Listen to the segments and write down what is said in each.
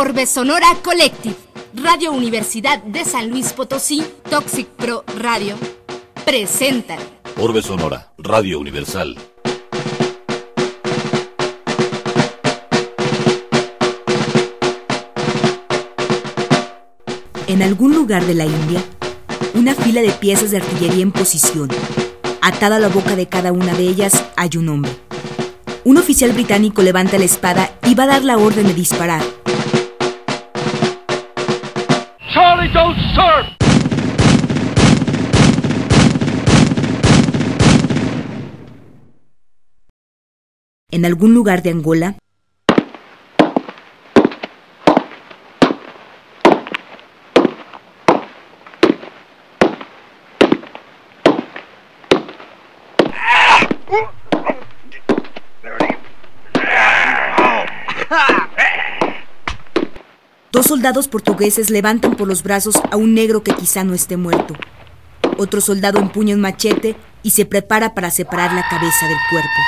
Orbe Sonora Collective, Radio Universidad de San Luis Potosí, Toxic Pro Radio, presentan Orbe Sonora, Radio Universal. En algún lugar de la India, una fila de piezas de artillería en posición. Atada a la boca de cada una de ellas hay un hombre. Un oficial británico levanta la espada y va a dar la orden de disparar. Charlie, don't serve! En algún lugar de Angola, dos soldados portugueses levantan por los brazos a un negro que quizá no esté muerto. Otro soldado empuña un machete y se prepara para separar la cabeza del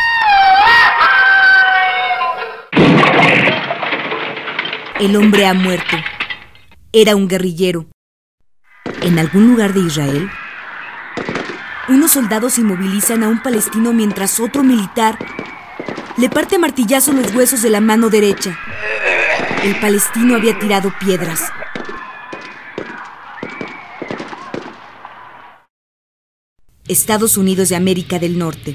cuerpo. El hombre ha muerto. Era un guerrillero. En algún lugar de Israel, unos soldados inmovilizan a un palestino mientras otro militar le parte a martillazo los huesos de la mano derecha. El palestino había tirado piedras. Estados Unidos de América del Norte.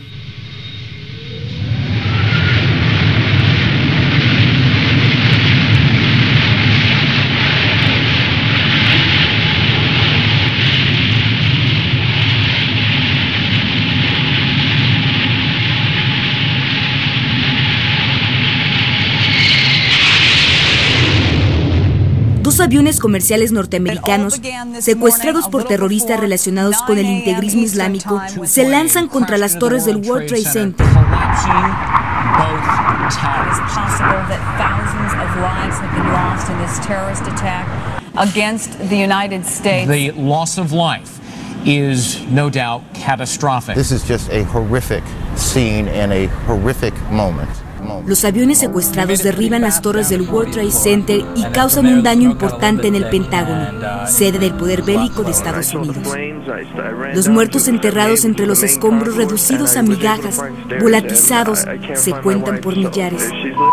Dos aviones comerciales norteamericanos, secuestrados por terroristas relacionados con el integrismo islámico, se lanzan contra las torres del World Trade Center. The loss of life is no doubt catastrophic. This is just a horrific scene and a horrific moment. Los aviones secuestrados derriban las torres del World Trade Center y causan un daño importante en el Pentágono, sede del poder bélico de Estados Unidos. Los muertos enterrados entre los escombros reducidos a migajas, volatizados, se cuentan por millares.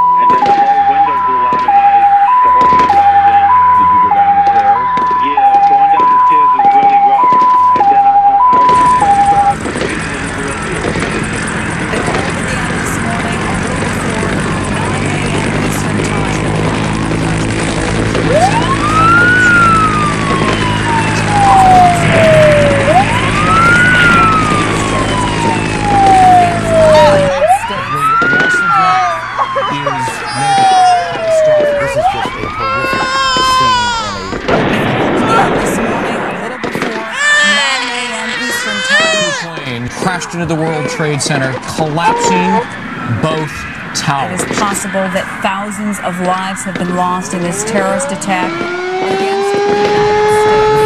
Crashed into the World Trade Center, collapsing both towers. It is possible that thousands of lives have been lost in this terrorist attack against the United States.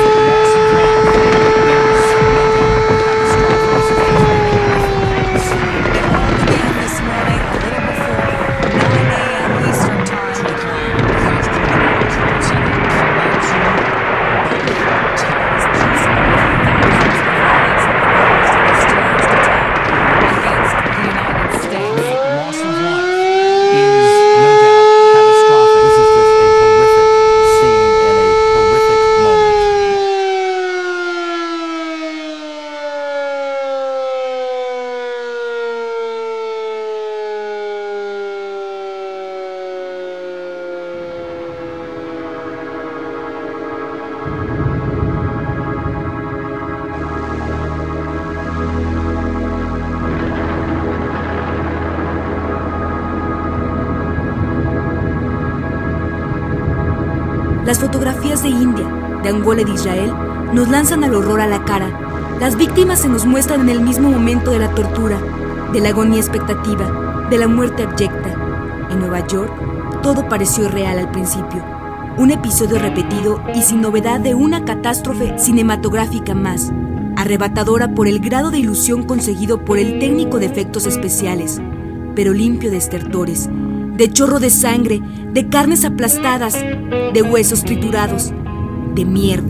Las fotografías de India, de Angola y de Israel nos lanzan al horror a la cara. Las víctimas se nos muestran en el mismo momento de la tortura, de la agonía expectativa, de la muerte abyecta. En Nueva York, todo pareció irreal al principio. Un episodio repetido y sin novedad de una catástrofe cinematográfica más, arrebatadora por el grado de ilusión conseguido por el técnico de efectos especiales, pero limpio de estertores, de chorro de sangre, de carnes aplastadas, de huesos triturados, de mierda.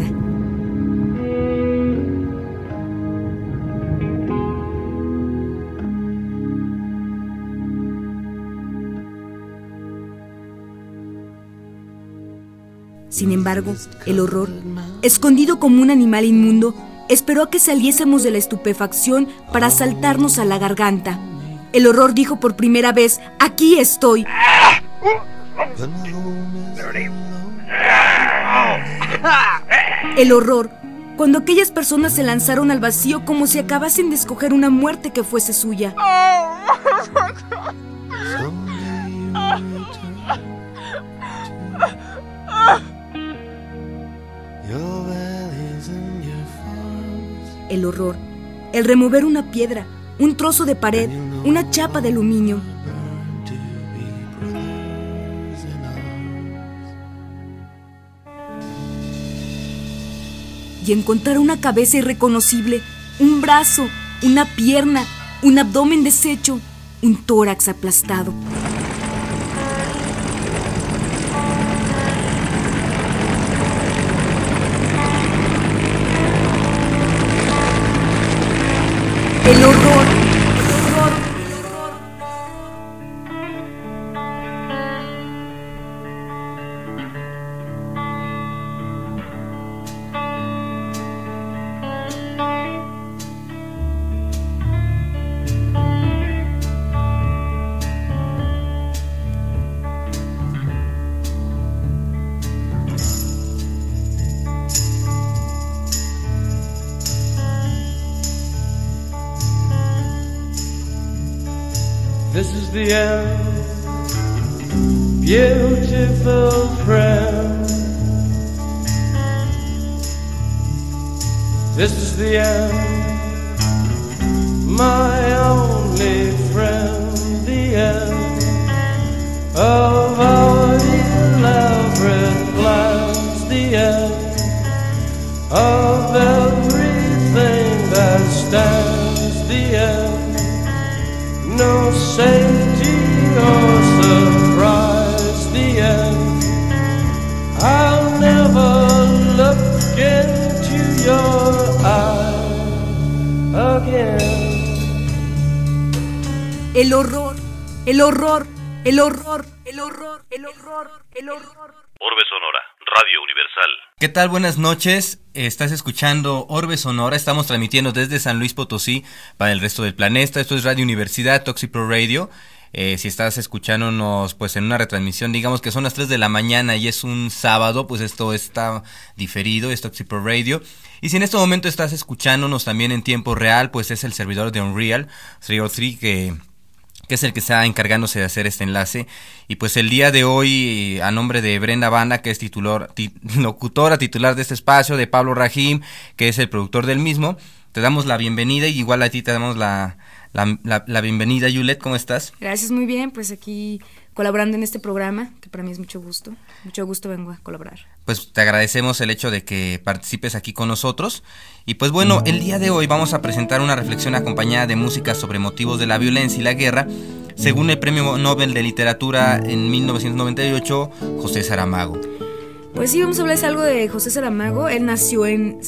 Sin embargo, el horror, escondido como un animal inmundo, esperó a que saliésemos de la estupefacción para saltarnos a la garganta. El horror dijo por primera vez: ¡aquí estoy! El horror, cuando aquellas personas se lanzaron al vacío como si acabasen de escoger una muerte que fuese suya. El horror, el remover una piedra, un trozo de pared, una chapa de aluminio. Y encontrar una cabeza irreconocible, un brazo, una pierna, un abdomen deshecho, un tórax aplastado. El horror, el horror, el horror. This is the end, beautiful friend. This is the end, my only friend. The end of our elaborate plans. The end of everything that stands. The end. No safety or surprise, the end. I'll never look into your eyes again. El horror, el horror, el horror, el horror, el horror, el horror. Orbe Sonora, Radio Universal. ¿Qué tal? Buenas noches. Estás escuchando Orbe Sonora. Estamos transmitiendo desde San Luis Potosí para el resto del planeta. Esto es Radio Universidad, Toxic Pro Radio. Si estás escuchándonos pues en una retransmisión, digamos que son las 3 de la mañana y es un sábado, pues esto está diferido, es Toxic Pro Radio. Y si en este momento estás escuchándonos también en tiempo real, pues es el servidor de Unreal 303 que es el que está encargándose de hacer este enlace. Y pues el día de hoy, a nombre de Brenda Banda, que es locutora titular de este espacio, de Pablo Rahim, que es el productor del mismo, te damos la bienvenida, y igual a ti te damos la bienvenida. Yulet, ¿cómo estás? Gracias, muy bien, pues aquí colaborando en este programa, que para mí es mucho gusto vengo a colaborar. Pues te agradecemos el hecho de que participes aquí con nosotros. Y pues bueno, el día de hoy vamos a presentar una reflexión acompañada de música sobre motivos de la violencia y la guerra, según el Premio Nobel de Literatura en 1998, José Saramago. Pues sí, vamos a hablar algo de José Saramago. Él nació en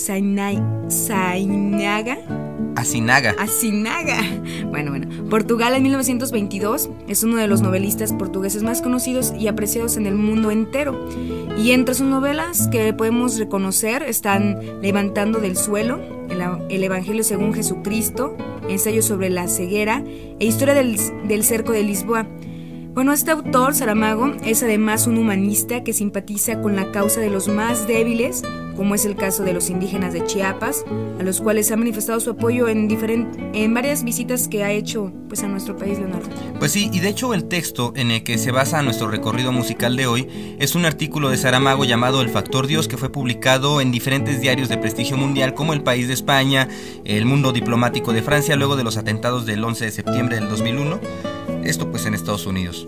Asinaga, bueno, Portugal en 1922. Es uno de los novelistas portugueses más conocidos y apreciados en el mundo entero. Y entre sus novelas que podemos reconocer están Levantando del suelo, El Evangelio según Jesucristo, Ensayo sobre la ceguera e Historia del cerco de Lisboa. Bueno, este autor, Saramago, es además un humanista que simpatiza con la causa de los más débiles, como es el caso de los indígenas de Chiapas, a los cuales ha manifestado su apoyo en varias visitas que ha hecho pues, a nuestro país, Leonardo. Pues sí, y de hecho el texto en el que se basa nuestro recorrido musical de hoy es un artículo de Saramago llamado El Factor Dios, que fue publicado en diferentes diarios de prestigio mundial como El País de España, El Mundo Diplomático de Francia, luego de los atentados del 11 de septiembre del 2001, esto pues en Estados Unidos.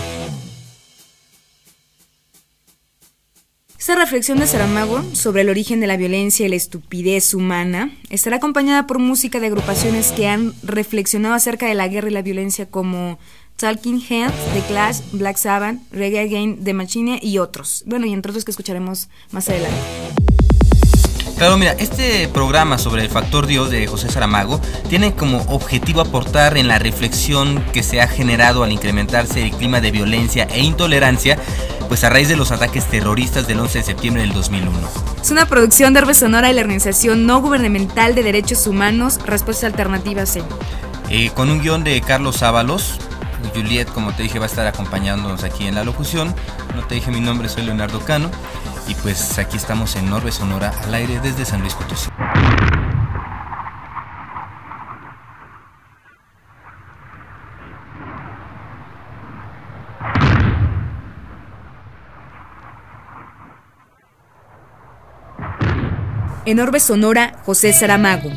Esta reflexión de Saramago sobre el origen de la violencia y la estupidez humana estará acompañada por música de agrupaciones que han reflexionado acerca de la guerra y la violencia como Talking Heads, The Clash, Black Sabbath, Reggae Against the Machine y otros. Bueno, y entre otros que escucharemos más adelante. Claro, mira, este programa sobre el factor Dios de José Saramago tiene como objetivo aportar en la reflexión que se ha generado al incrementarse el clima de violencia e intolerancia, pues a raíz de los ataques terroristas del 11 de septiembre del 2001. Es una producción de Orbe Sonora y la Organización No Gubernamental de Derechos Humanos, Respuesta Alternativa C. Con un guión de Carlos Ábalos. Juliet, como te dije, va a estar acompañándonos aquí en la locución. No te dije mi nombre, soy Leonardo Cano. Y pues aquí estamos en Orbe Sonora al aire desde San Luis Potosí. En Orbe Sonora, José Saramago.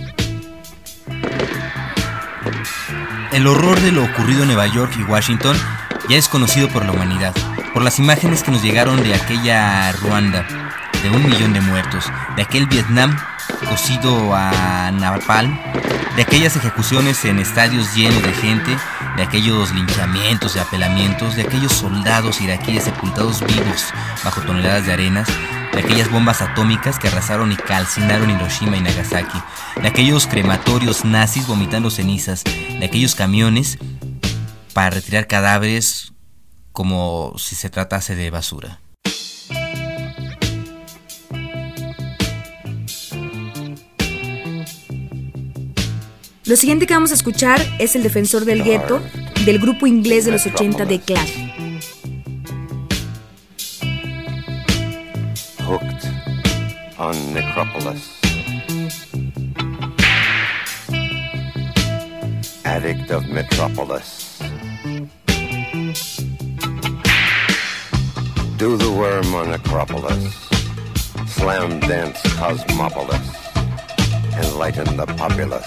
El horror de lo ocurrido en Nueva York y Washington ya es conocido por la humanidad, por las imágenes que nos llegaron de aquella Ruanda, de 1 millón de muertos, de aquel Vietnam cocido a napalm, de aquellas ejecuciones en estadios llenos de gente, de aquellos linchamientos y apelamientos, de aquellos soldados iraquíes sepultados vivos bajo toneladas de arenas, de aquellas bombas atómicas que arrasaron y calcinaron Hiroshima y Nagasaki, de aquellos crematorios nazis vomitando cenizas, de aquellos camiones para retirar cadáveres como si se tratase de basura. Lo siguiente que vamos a escuchar es El Defensor del Gueto, del grupo inglés de los 80 The Clash. Hooked on Necropolis. Addict of Metropolis. Do the worm on Acropolis. Slam dance Cosmopolis. Enlighten the populace.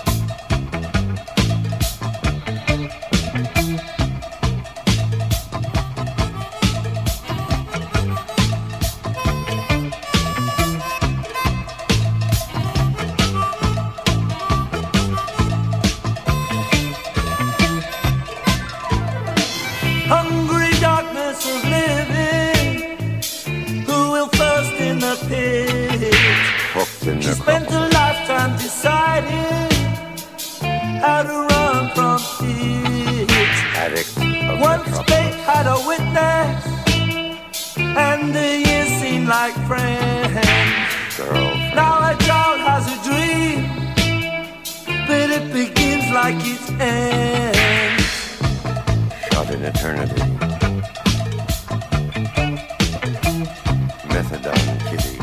She spent a lifetime deciding how to run from it. Once fate had a witness, and the years seem like friends. Now a child has a dream, but it begins like it ends. Shot in eternity. Methadone kitty.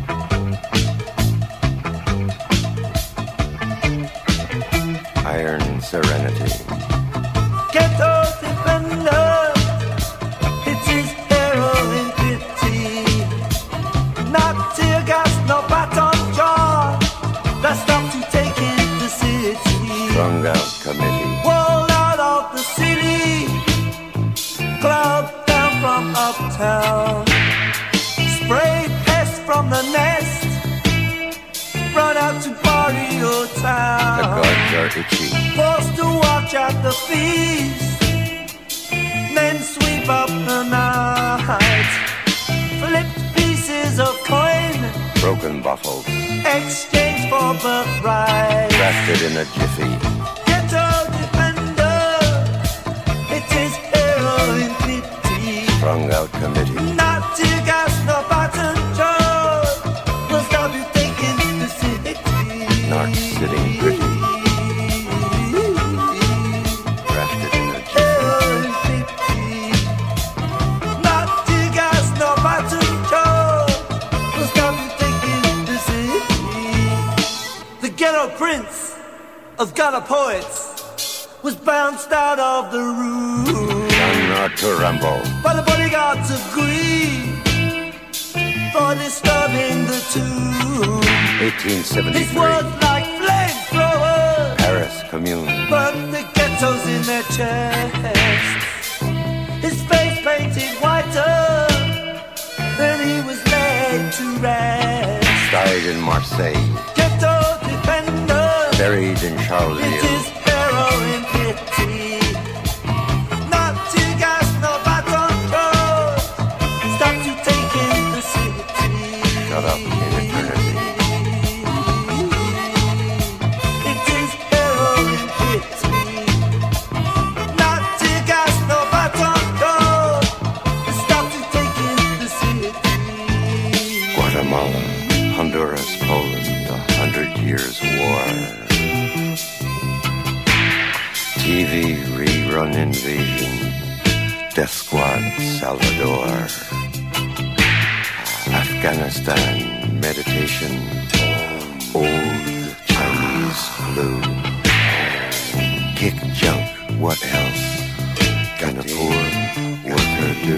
Iron serenity. Ghetto defender, it is heroin pity. Not tear gas, no baton jaw. That's not to take in the city. Strung out committee. Walled out of the city. Cloud down from uptown. Spray pest from the nest. Run out to party or town. The gods are itchy. Forced to watch at the feast. Men sweep up the night. Flipped pieces of coin. Broken bottles. Exchange for birthright. Drafted in a jiffy. Ghetto defender. It is heroin pity. Strung out committee. Not tear gas, no button jaw. Will stop you taking the city. Not sitting pretty. Drafted in a jiffy. Heroin pity. Not tear gas, no button jaw. Will stop you taking the city. The ghetto prince of ghetto poets was bounced out of the room. To Rambo. But the bodyguards agree for disturbing the tune. 1873. His words like flamethrowers. Paris Commune. Burnt the ghettos in their chests. His face painted whiter. Then he was laid to rest. Died in Marseille. Ghetto defender. Buried in Charleville. It is heroin pity. TV rerun invasion, Death Squad Salvador, Afghanistan meditation, old Chinese flu, kick junk, what else? Can a poor worker do?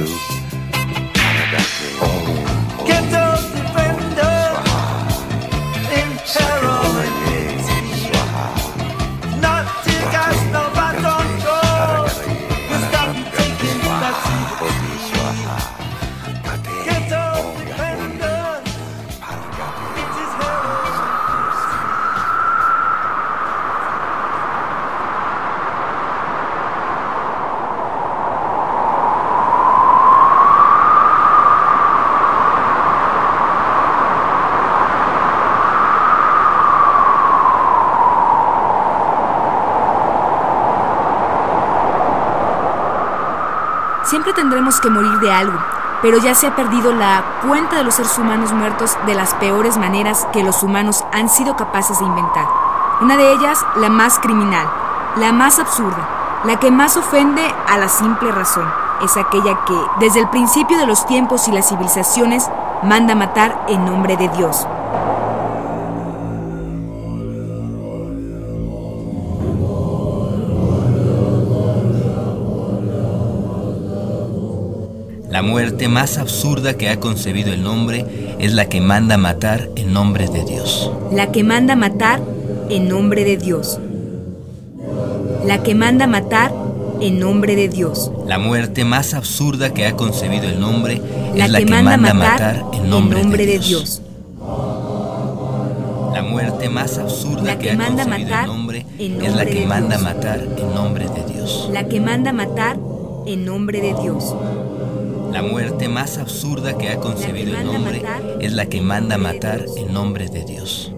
Ghetto defender in terror. Not to gas, no bad control. We stop you taking that ghetto defender. It is hell. Siempre tendremos que morir de algo, pero ya se ha perdido la cuenta de los seres humanos muertos de las peores maneras que los humanos han sido capaces de inventar. Una de ellas, la más criminal, la más absurda, la que más ofende a la simple razón. Es aquella que, desde el principio de los tiempos y las civilizaciones, manda matar en nombre de Dios. La muerte más absurda que ha concebido el hombre es la que manda matar en nombre de Dios. La que manda matar en nombre de Dios. La que manda matar en nombre de Dios. La muerte más absurda que ha concebido el hombre es la que manda matar en nombre de Dios. La muerte más absurda que ha concebido el hombre es la que manda matar en nombre de Dios. La que manda matar en nombre de Dios. La muerte más absurda que ha concebido el hombre es la que manda matar en nombre de Dios.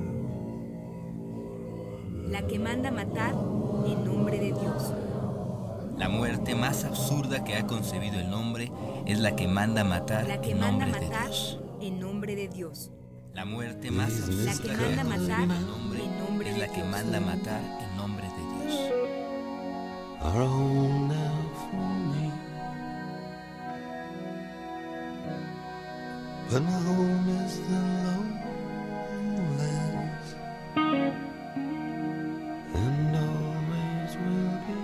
La que manda matar en nombre de Dios. La muerte más absurda que ha concebido el hombre es la que manda matar en nombre de Dios. En nombre de Dios. La muerte más absurda que ha concebido el hombre es la que manda matar en nombre de Dios. Our home now for me, but my home is the lowlands, and always will be.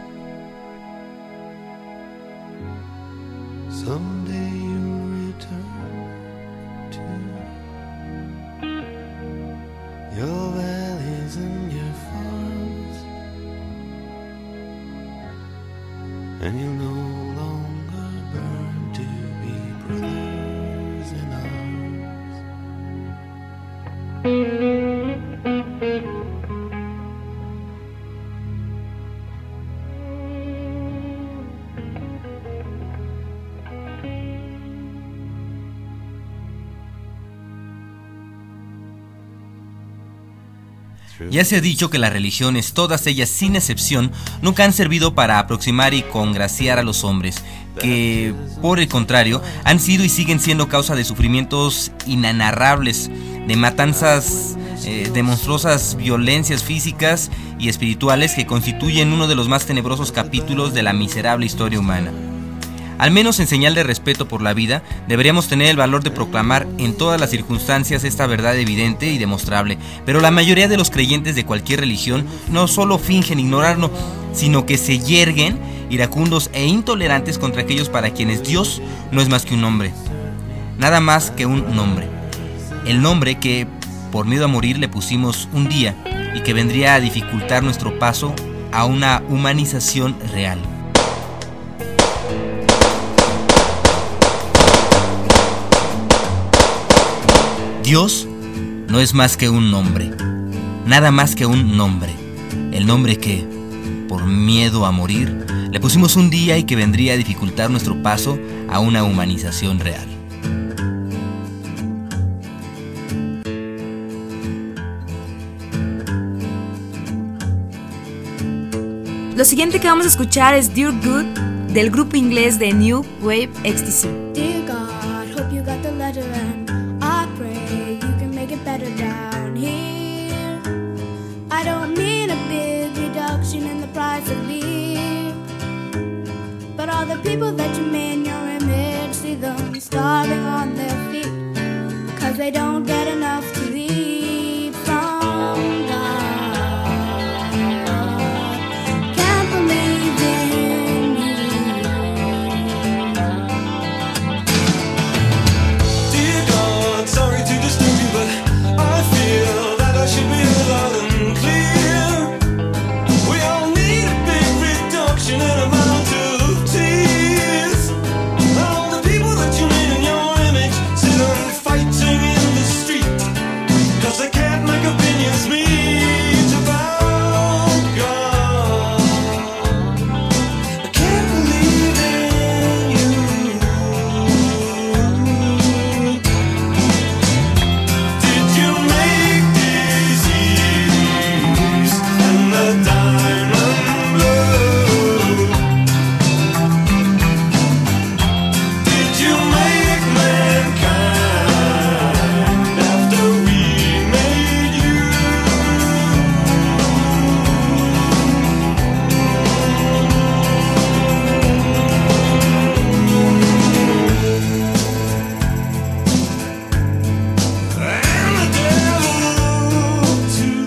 Someday you'll return to your valleys and your farms, and you'll no longer burn to be brothers in arms. Ya se ha dicho que las religiones, todas ellas sin excepción, nunca han servido para aproximar y congraciar a los hombres, que por el contrario han sido y siguen siendo causa de sufrimientos inenarrables, de matanzas, de monstruosas violencias físicas y espirituales que constituyen uno de los más tenebrosos capítulos de la miserable historia humana. Al menos en señal de respeto por la vida, deberíamos tener el valor de proclamar en todas las circunstancias esta verdad evidente y demostrable, pero la mayoría de los creyentes de cualquier religión no solo fingen ignorarlo, sino que se yerguen iracundos e intolerantes contra aquellos para quienes Dios no es más que un nombre, nada más que un nombre, el nombre que por miedo a morir le pusimos un día y que vendría a dificultar nuestro paso a una humanización real. Dios no es más que un nombre, nada más que un nombre, el nombre que, por miedo a morir, le pusimos un día y que vendría a dificultar nuestro paso a una humanización real. Lo siguiente que vamos a escuchar es Dear Good, del grupo inglés de New Wave Ecstasy. Dear God, hope you got the letter and I pray you can make it better down here. I don't mean a big reduction in the price the people that you made in your image, see them starving on their feet, 'cause they don't get enough to eat from God. Can't believe in you. Dear God, sorry to disturb you, but I feel that I should be loud and clear. We all need a big reduction in amount of tears. All the people that you made in your image sit on fighting in the street, 'cause they can't make opinions meet about God. I can't believe in you. Did you make disease and the diamond blue? Did you make mankind after we made you? And the devil too.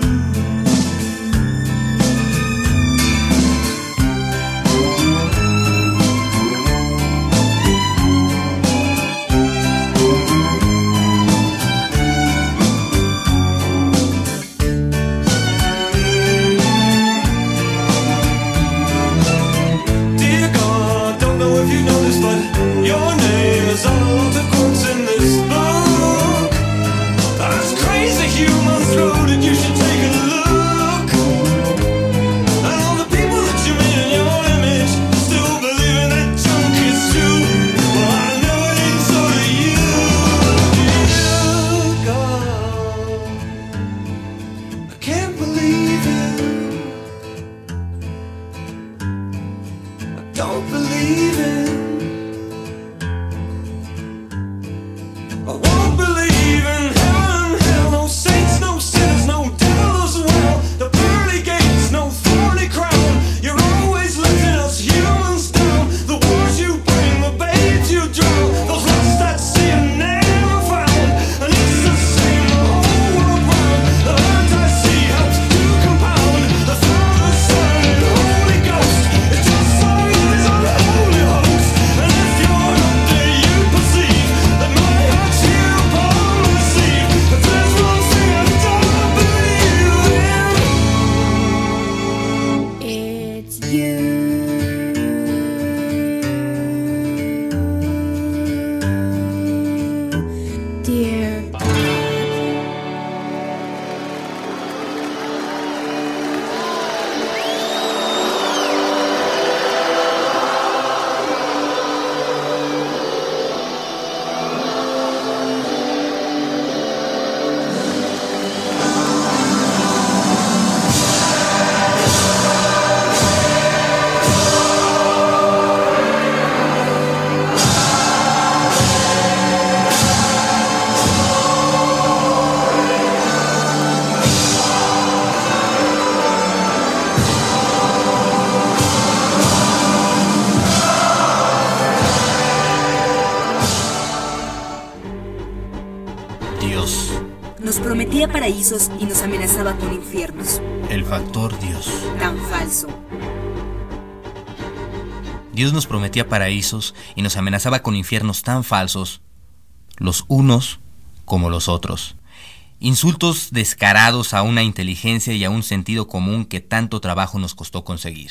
Dear God, don't know if you know this, but your name is on a lot of quotes in this book. That's crazy humans wrote it, you should take a look. And all the people that you made in your image still believing that junk is true. Well, I know it ain't so to you. Dear God, I can't believe it. I don't believe it. I won't believe in heaven, hell, no saints, no sinners, no devil as well. The pearly gates, no thorny crown. You're always letting us humans down. The wars you bring, the babes you drown, those lost at sea and never found. And it's the same the whole world round. The land I see helps to compound the Father, Son, and Holy Ghost. It's just so easy on the holy host. And if you're up there, you perceive that my heart's here upon the sea. But there's one thing I don't believe in. It's you. Dear Dios, Nos prometía paraísos y nos amenazaba con infiernos. el factor Dios. Tan falso. Dios nos prometía paraísos y nos amenazaba con infiernos tan falsos, los unos como los otros. Insultos descarados a una inteligencia y a un sentido común que tanto trabajo nos costó conseguir.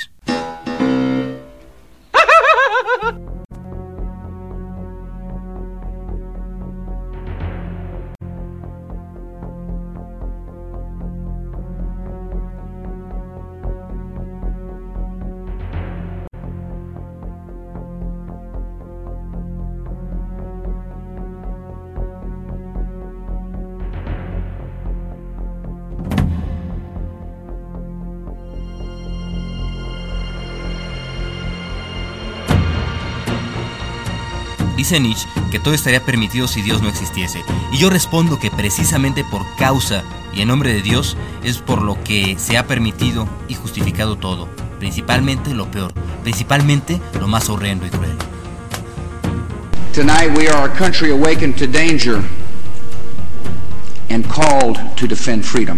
Dice Nietzsche que todo estaría permitido si Dios no existiese. Y yo respondo que precisamente por causa y en nombre de Dios es por lo que se ha permitido y justificado todo, principalmente lo peor, principalmente lo más horrendo y cruel. Tonight we are a country awakened to danger and called to defend freedom.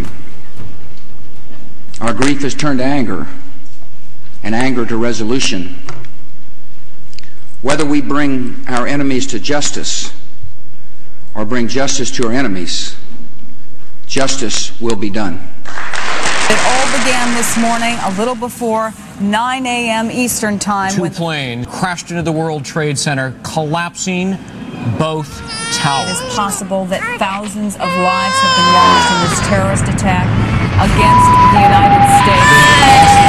Our grief has turned to anger, and anger to resolution. Whether we bring our enemies to justice or bring justice to our enemies, justice will be done. It all began this morning a little before 9 a.m. Eastern Time. Two planes crashed into the World Trade Center, collapsing both towers. It is possible that thousands of lives have been lost in this terrorist attack against the United States.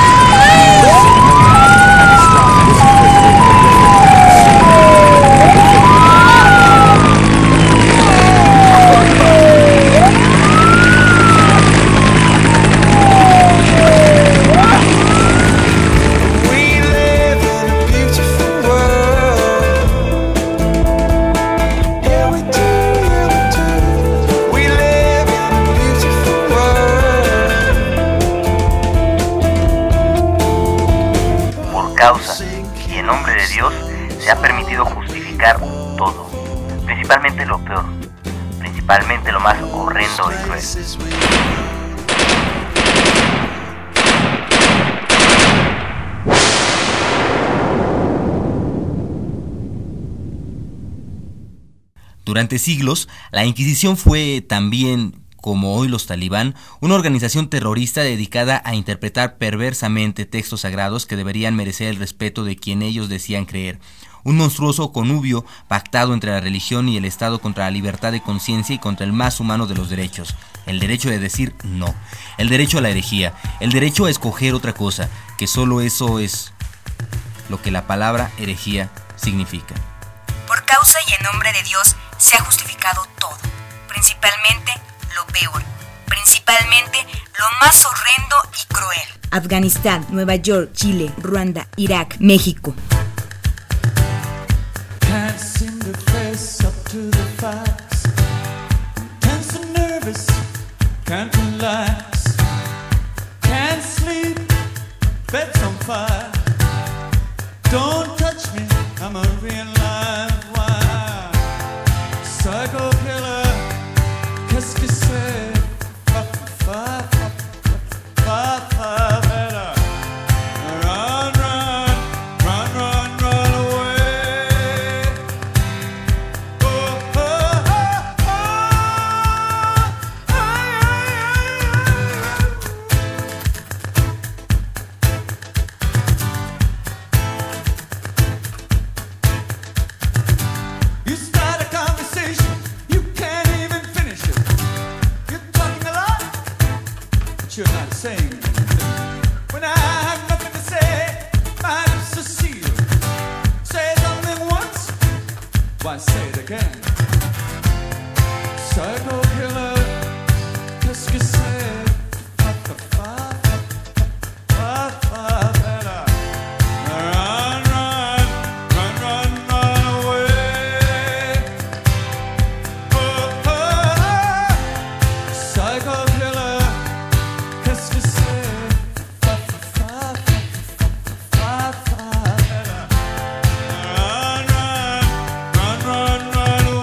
Se ha permitido justificar todo, principalmente lo peor, principalmente lo más horrendo y cruel. Durante siglos, la Inquisición fue también, como hoy los talibán, una organización terrorista dedicada a interpretar perversamente textos sagrados que deberían merecer el respeto de quien ellos decían creer. Un monstruoso connubio pactado entre la religión y el Estado contra la libertad de conciencia y contra el más humano de los derechos, el derecho de decir no, el derecho a la herejía, el derecho a escoger otra cosa, que solo eso es lo que la palabra herejía significa. Por causa y en nombre de Dios se ha justificado todo, principalmente lo peor, principalmente lo más horrendo y cruel. Afganistán, Nueva York, Chile, Ruanda, Irak, México. Can't seem to face up to the facts. Tense and nervous, can't relax. Can't sleep, bed's on fire. Don't touch me, I'm a real live wire. Psycho killer, qu'est-ce que c'est? You're not saying anything. When I have nothing to say, my lips are sealed. Say something once, why say it again? Psycho killer, qu'est-ce que c'est? Run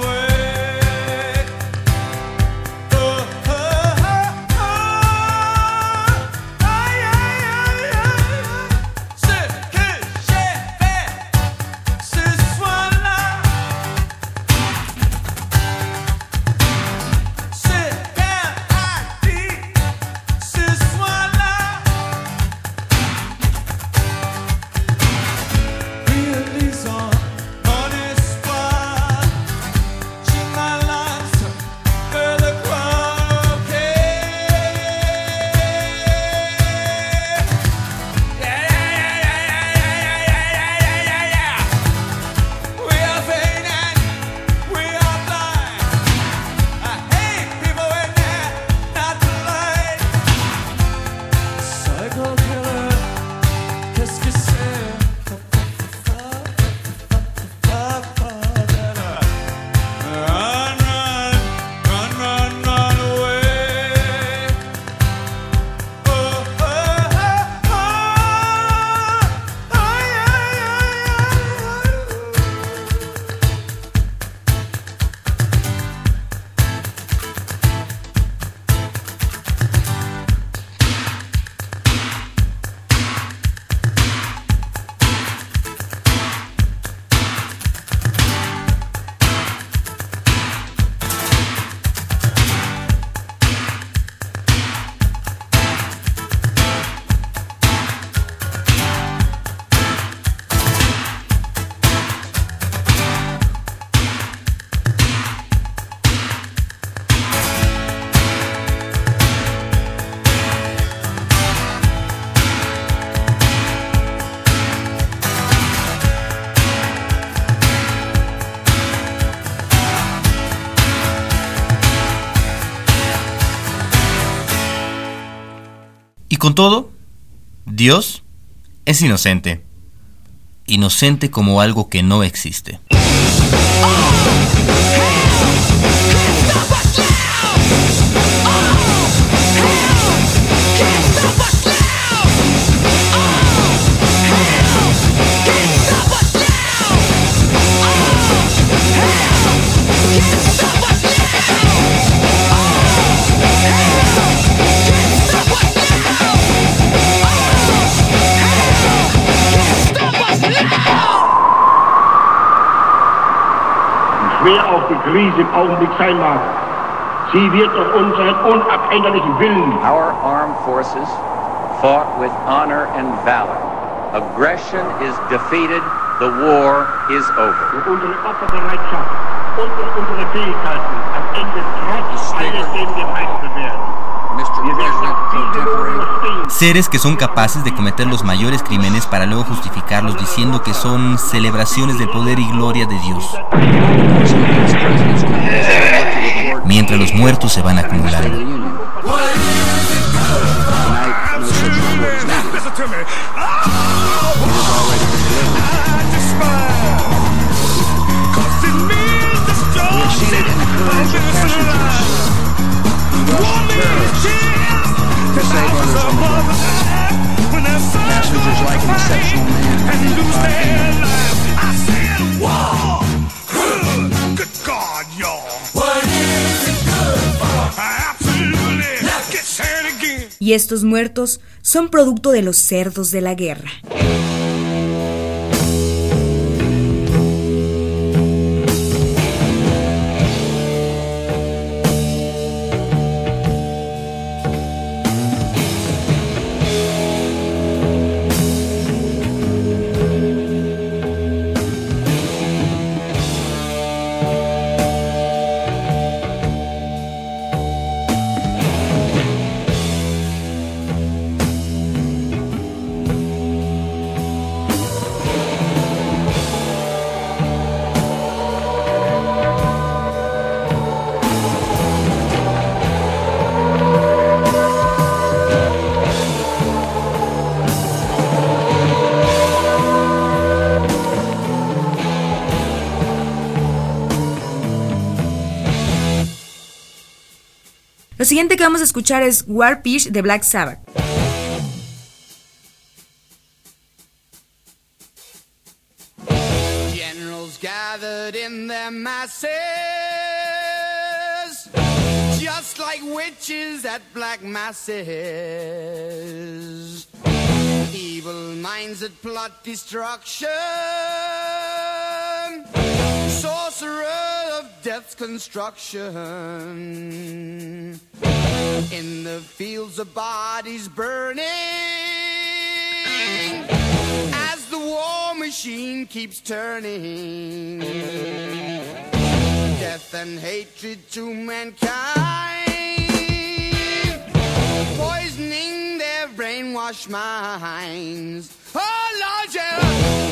con todo, Dios es inocente. Inocente como algo que no existe. Schwer auch die Krise im Augenblick sein mag, sie wird durch unseren unabänderlichen Willen. Our armed forces fought with honor and valor. Aggression is defeated, the war is over. Und unsere Opferbereitschaft und unsere Fähigkeiten am Ende trotz alledem gemeistert werden. Seres que son capaces de cometer los mayores crímenes para luego justificarlos diciendo que son celebraciones del poder y gloria de Dios. Mientras los muertos se van acumulando. Passengers like an exceptional man and lose their lives. I said, wow, good God, y'all. What is it good for? Absolutely, get sad again. Y estos muertos son producto de los cerdos de la guerra. Lo siguiente que vamos a escuchar es War Pigs de Black Sabbath. Generals gathered in their masses, just like witches at black masses. Evil minds that plot destruction, sorcerer of death's construction. In the fields of bodies burning, as the war machine keeps turning. Death and hatred to mankind, poisoning their brainwashed minds. Oh Lord, yeah.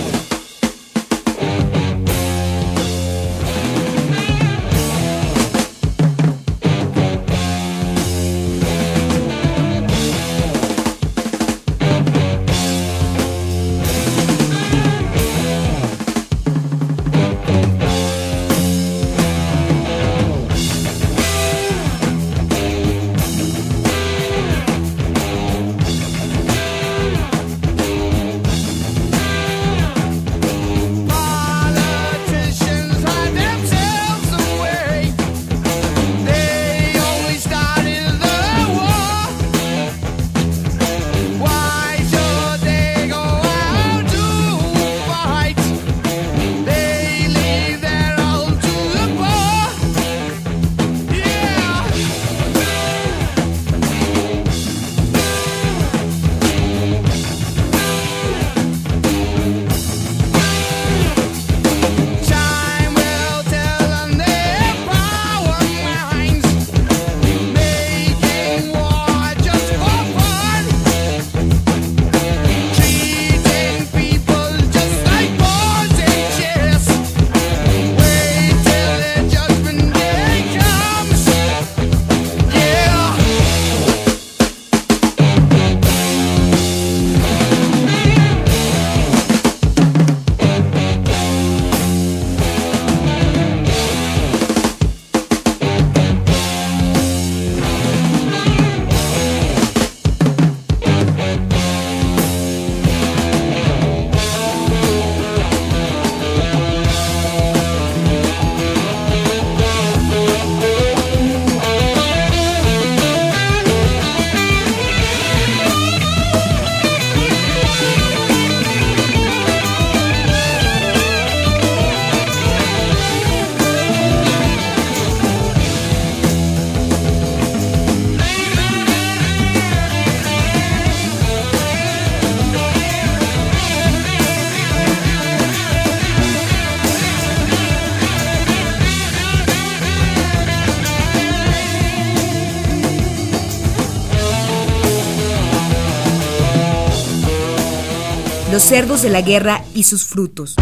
Los cerdos de la guerra y sus frutos.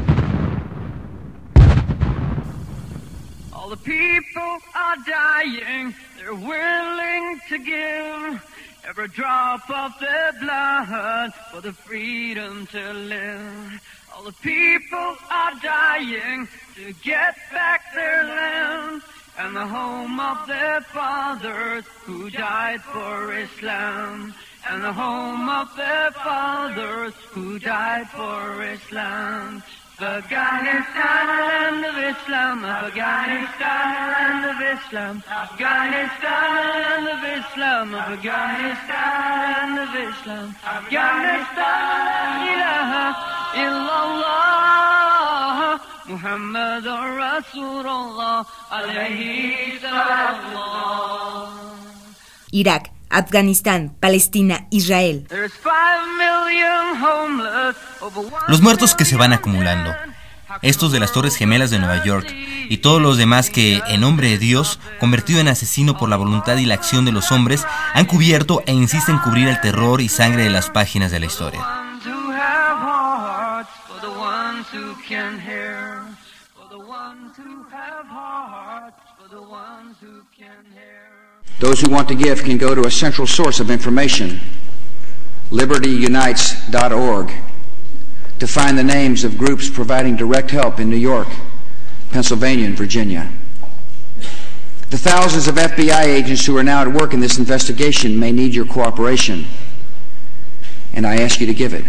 All the people are dying, they're willing to give every drop of their blood for the freedom to live. All the people are dying to get back their land and the home of their fathers who died for Islam. And the home of their fathers who died for Islam. Afghanistan, land of Islam. Afghanistan, land of Islam. Afghanistan, land of Islam. Afghanistan, land of Islam. Afghanistan, ilaha illallah. Muhammadur Rasulullah alayhi salam. Irak, Afganistán, Palestina, Israel. Los muertos que se van acumulando, estos de las Torres Gemelas de Nueva York y todos los demás que, en nombre de Dios, convertido en asesino por la voluntad y la acción de los hombres, han cubierto e insisten en cubrir el terror y sangre de las páginas de la historia. Those who want to give can go to a central source of information, libertyunites.org, to find the names of groups providing direct help in New York, Pennsylvania, and Virginia. The thousands of FBI agents who are now at work in this investigation may need your cooperation, and I ask you to give it.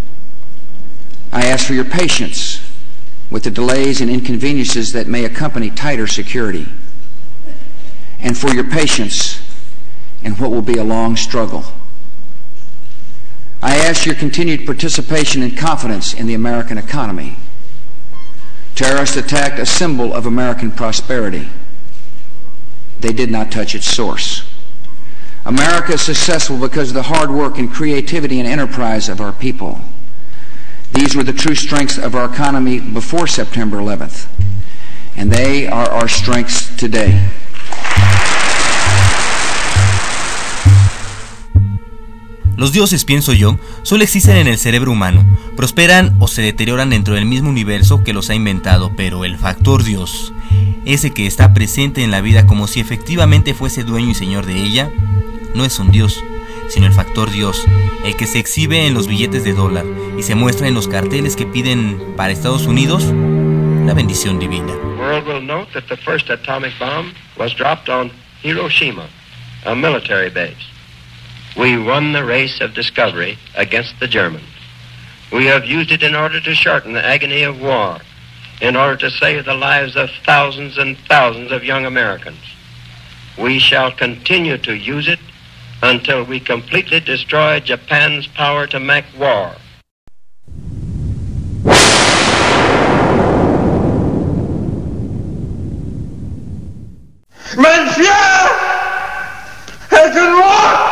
I ask for your patience with the delays and inconveniences that may accompany tighter security, and for your patience in what will be a long struggle. I ask your continued participation and confidence in the American economy. Terrorists attacked a symbol of American prosperity. They did not touch its source. America is successful because of the hard work and creativity and enterprise of our people. These were the true strengths of our economy before September 11th, and they are our strengths today. Los dioses, pienso yo, solo existen en el cerebro humano, prosperan o se deterioran dentro del mismo universo que los ha inventado, pero el factor Dios, ese que está presente en la vida como si efectivamente fuese dueño y señor de ella, no es un dios, sino el factor Dios, el que se exhibe en los billetes de dólar y se muestra en los carteles que piden para Estados Unidos la bendición divina. The world will note that the first atomic bomb was dropped on Hiroshima, a military base. We won the race of discovery against the Germans. We have used it in order to shorten the agony of war, in order to save the lives of thousands and thousands of young Americans. We shall continue to use it until we completely destroy Japan's power to make war. Mein Führer has been walked!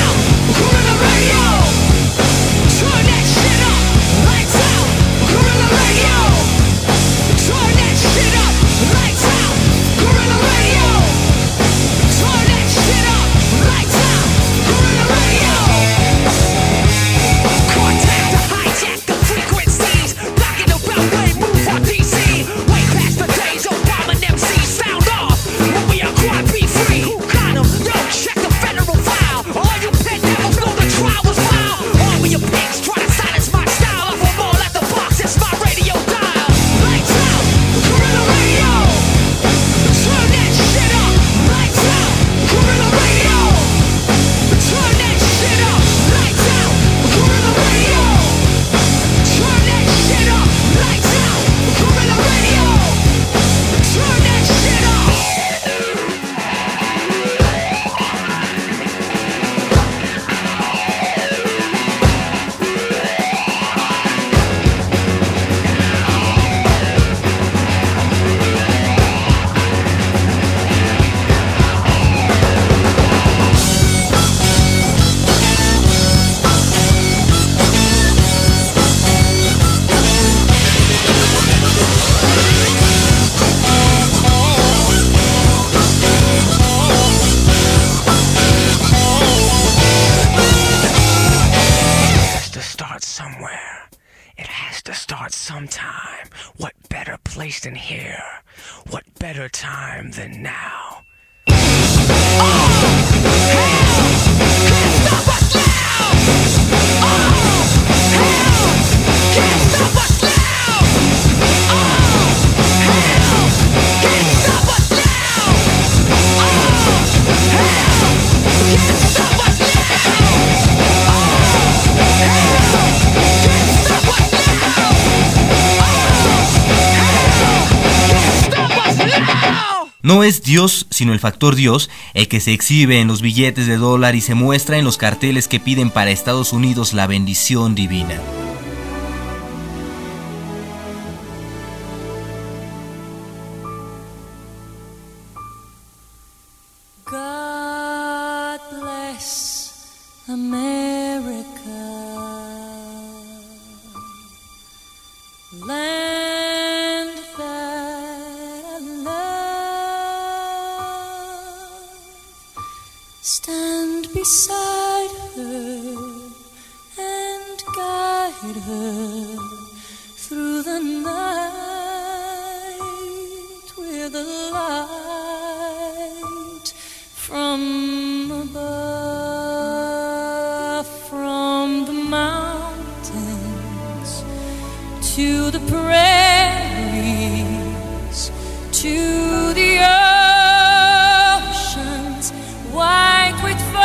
Turn that shit up, lights out, It has to start sometime. What better place than here? What better time than now? No es Dios, sino el factor Dios, el que se exhibe en los billetes de dólar y se muestra en los carteles que piden para Estados Unidos la bendición divina. God bless America, land that I love. Stand beside her and guide her through the night with a light from above, from the mountains to the prairies, to the oceans white with foam.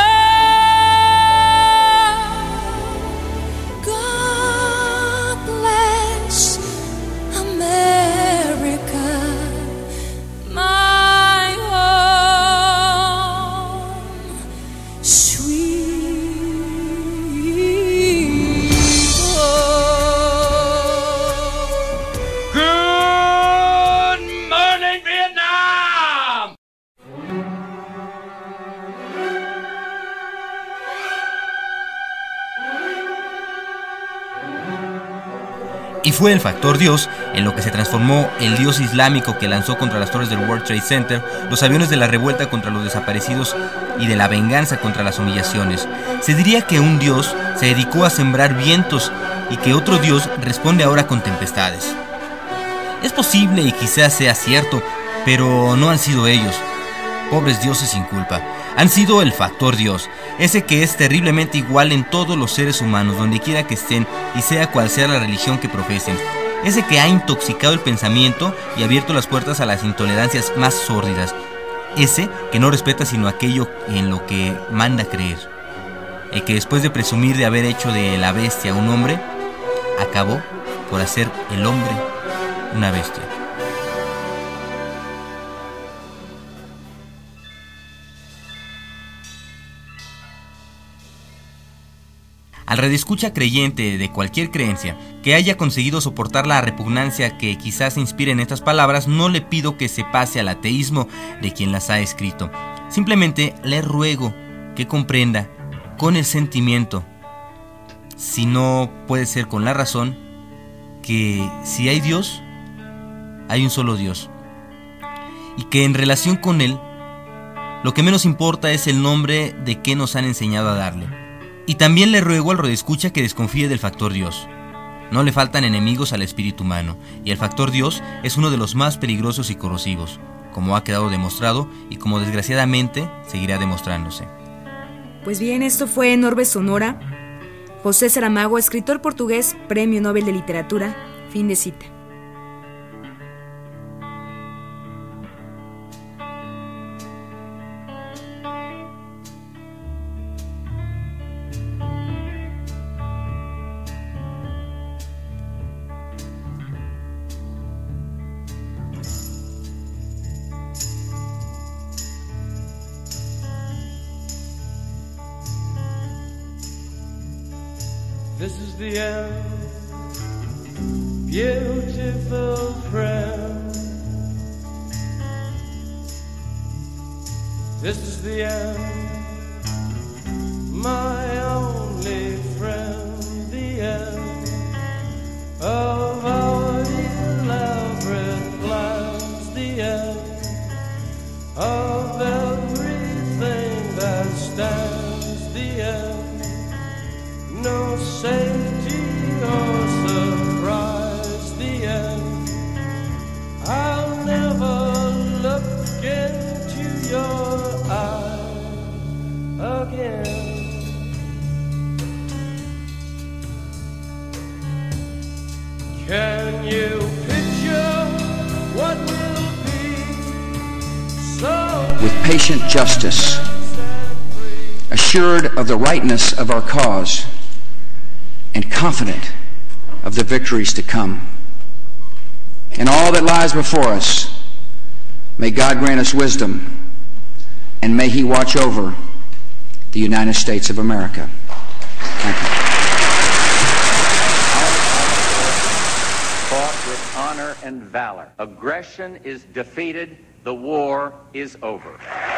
God bless America, my home, sweet home. Good morning, Vietnam! Y fue el factor Dios en lo que se transformó el Dios islámico que lanzó contra las torres del World Trade Center, los aviones de la revuelta contra los desaparecidos y de la venganza contra las humillaciones. Se diría que un Dios se dedicó a sembrar vientos y que otro Dios responde ahora con tempestades. Es posible y quizás sea cierto, pero no han sido ellos. Pobres dioses sin culpa. Han sido el factor Dios, ese que es terriblemente igual en todos los seres humanos, donde quiera que estén y sea cual sea la religión que profesen. Ese que ha intoxicado el pensamiento y abierto las puertas a las intolerancias más sórdidas. Ese que no respeta sino aquello en lo que manda creer. El que después de presumir de haber hecho de la bestia un hombre, acabó por hacer el hombre una bestia. Al radioescucha creyente de cualquier creencia que haya conseguido soportar la repugnancia que quizás inspire en estas palabras, no le pido que se pase al ateísmo de quien las ha escrito. Simplemente le ruego que comprenda con el sentimiento, si no puede ser con la razón, que si hay Dios, hay un solo Dios. Y que en relación con Él, lo que menos importa es el nombre de que nos han enseñado a darle. Y también le ruego al radioescucha que desconfíe del factor Dios. No le faltan enemigos al espíritu humano, y el factor Dios es uno de los más peligrosos y corrosivos, como ha quedado demostrado y como desgraciadamente seguirá demostrándose. Pues bien, esto fue en Orbe Sonora. José Saramago, escritor portugués, Premio Nobel de Literatura, fin de cita. This is the end, beautiful friend. This is the end, my only friend. The end of our elaborate plans. The end of everything that stands. The end. No safety or support. Can you picture what will be? So with patient justice, assured of the rightness of our cause, and confident of the victories to come. In all that lies before us, may God grant us wisdom, and may He watch over the United States of America. Thank you. Fought with honor and valor. Aggression is defeated. The war is over.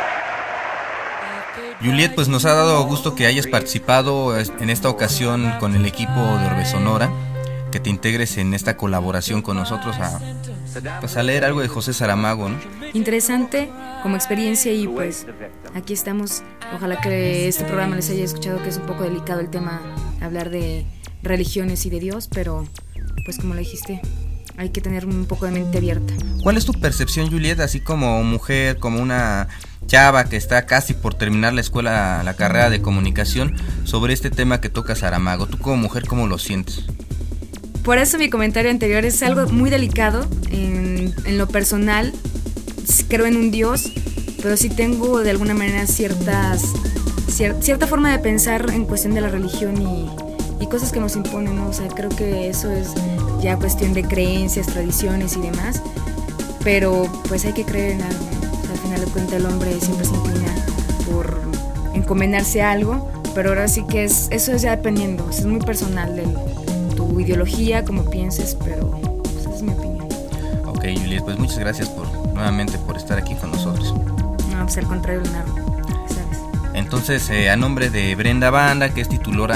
Juliet, pues nos ha dado gusto que hayas participado en esta ocasión con el equipo de Orbe Sonora, que te integres en esta colaboración con nosotros a leer algo de José Saramago, ¿no? Interesante como experiencia y pues aquí estamos. Ojalá que este programa les haya escuchado, que es un poco delicado el tema, hablar de religiones y de Dios, pero pues como lo dijiste, hay que tener un poco de mente abierta. ¿Cuál es tu percepción, Juliet, así como mujer, como una chava que está casi por terminar la carrera de comunicación, sobre este tema que toca Saramago? Tú como mujer, ¿cómo lo sientes? Por eso mi comentario anterior es algo muy delicado. En lo personal, creo en un Dios, pero sí tengo de alguna manera cierta forma de pensar en cuestión de la religión y cosas que nos imponen, ¿no? O sea, creo que eso es ya cuestión de creencias, tradiciones y demás, pero pues hay que creer en algo. O sea, al final de cuentas el hombre siempre se inclina por encomendarse a algo, pero ahora sí que eso es ya dependiendo, o sea, es muy personal de tu ideología, como pienses, pero pues, esa es mi opinión. Ok, Juliet, pues muchas gracias nuevamente por estar aquí con nosotros. No, pues al contrario, Leonardo, ¿sabes? Entonces, a nombre de Brenda Banda, que es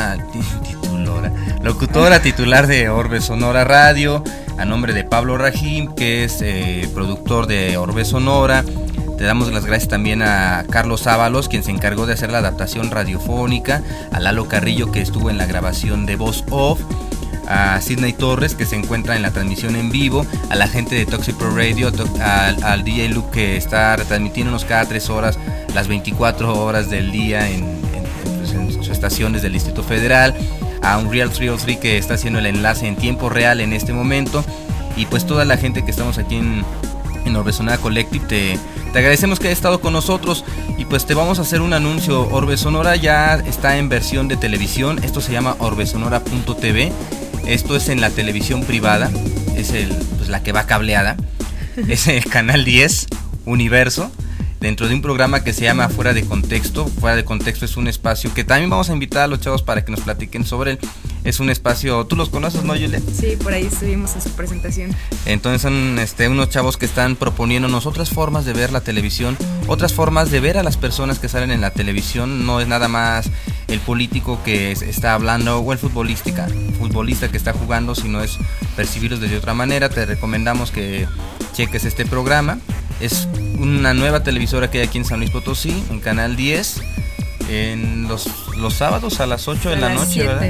locutora titular de Orbe Sonora Radio, a nombre de Pablo Rajim, que es productor de Orbe Sonora, te damos las gracias también a Carlos Ábalos, quien se encargó de hacer la adaptación radiofónica, a Lalo Carrillo, que estuvo en la grabación de Voz Off, a Sidney Torres, que se encuentra en la transmisión en vivo, a la gente de Toxic Pro Radio, al DJ Luke, que está retransmitiéndonos cada 3 horas, las 24 horas del día en sus estaciones del Distrito Federal, a Unreal 303, que está haciendo el enlace en tiempo real en este momento, y pues toda la gente que estamos aquí en Orbe Sonora Collective, te agradecemos que hayas estado con nosotros. Y pues te vamos a hacer un anuncio. Orbe Sonora ya está en versión de televisión. Esto se llama orbesonora.tv. Esto es en la televisión privada, es la que va cableada, es el canal 10 Universo, dentro de un programa que se llama Fuera de Contexto. Fuera de Contexto es un espacio que también vamos a invitar a los chavos para que nos platiquen sobre él. Es un espacio, ¿tú los conoces, no, Juliet? Sí, por ahí estuvimos en su presentación. Entonces son unos chavos que están proponiéndonos otras formas de ver la televisión, otras formas de ver a las personas que salen en la televisión. No es nada más el político que está hablando o el futbolista que está jugando, sino es percibirlos de otra manera. Te recomendamos que cheques este programa. Es una nueva televisora que hay aquí en San Luis Potosí, en Canal 10, en los sábados a las 8 de la noche, ¿verdad?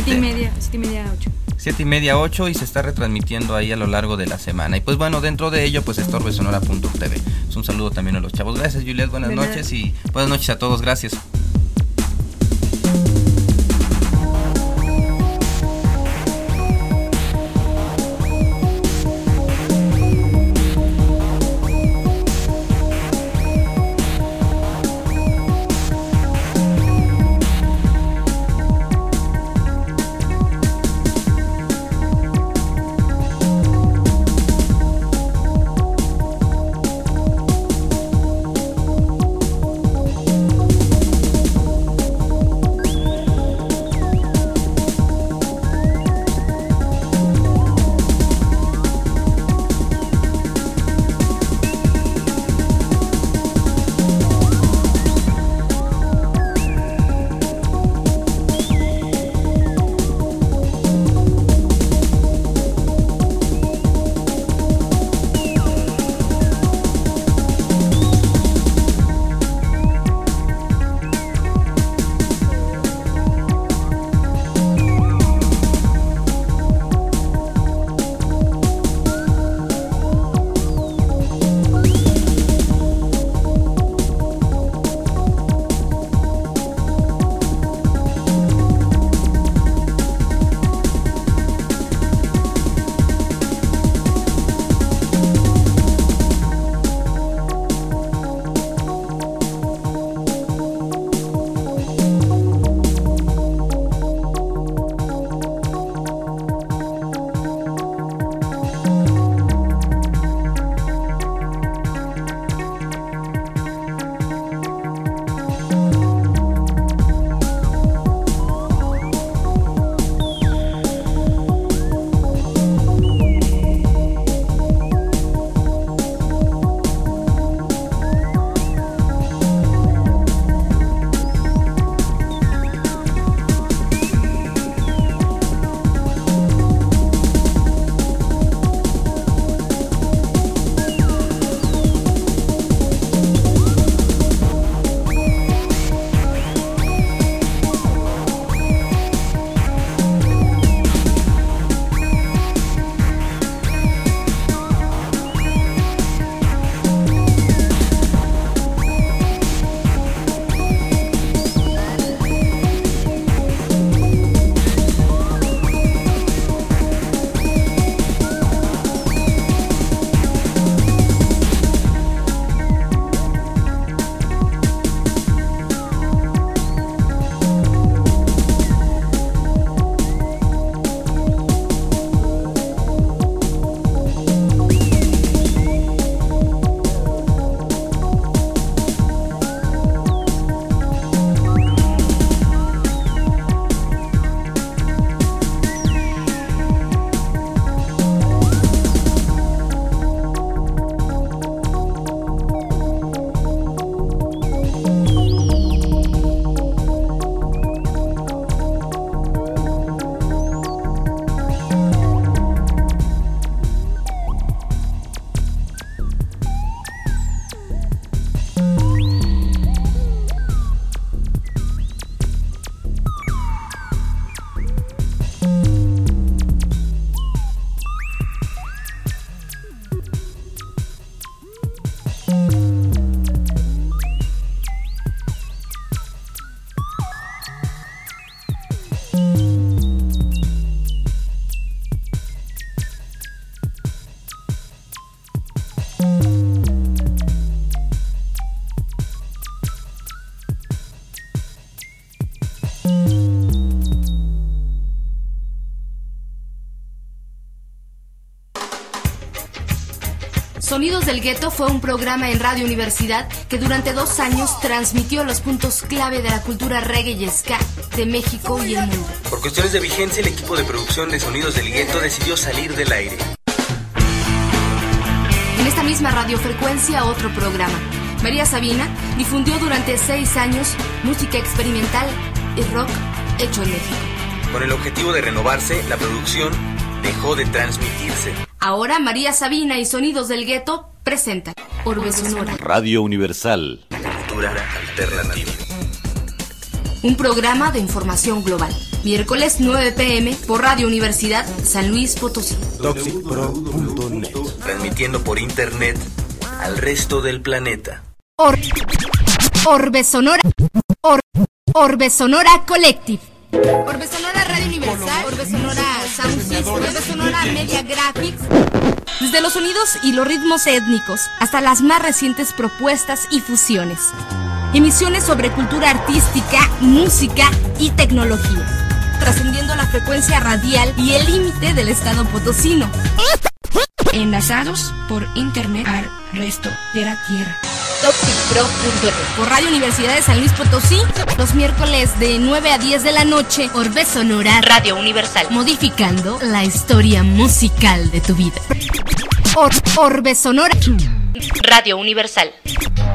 7:30, 8, y se está retransmitiendo ahí a lo largo de la semana. Y pues bueno, dentro de ello pues está orbesonora.tv. Un saludo también a los chavos. Gracias, Juliet, buenas noches y buenas noches a todos, gracias. Sonidos del Gueto fue un programa en Radio Universidad que durante 2 años transmitió los puntos clave de la cultura reggae y ska de México y el mundo. Por cuestiones de vigencia, el equipo de producción de Sonidos del Gueto decidió salir del aire. En esta misma radiofrecuencia, otro programa. María Sabina difundió durante 6 años música experimental y rock hecho en México. Con el objetivo de renovarse, la producción dejó de transmitirse. Ahora María Sabina y Sonidos del Gueto presentan Orbe Sonora. Radio Universal. Cultura alternativa. Un programa de información global. Miércoles 9 p.m. por Radio Universidad San Luis Potosí. ToxicPro.net. Transmitiendo por internet al resto del planeta. Orbe Sonora. Orbe Sonora Collective. Orbe Sonora Radio Universal, Orbe Sonora Sound System, Orbe Sonora Media Graphics. Desde los sonidos y los ritmos étnicos hasta las más recientes propuestas y fusiones. Emisiones sobre cultura artística, música y tecnología. Trascendiendo la frecuencia radial y el límite del estado potosino. Enlazados por internet al resto de la tierra. ToxicPro.net. Por Radio Universidad de San Luis Potosí, los miércoles de 9 a 10 de la noche, Orbe Sonora Radio Universal, modificando la historia musical de tu vida. Orbe Sonora Radio Universal.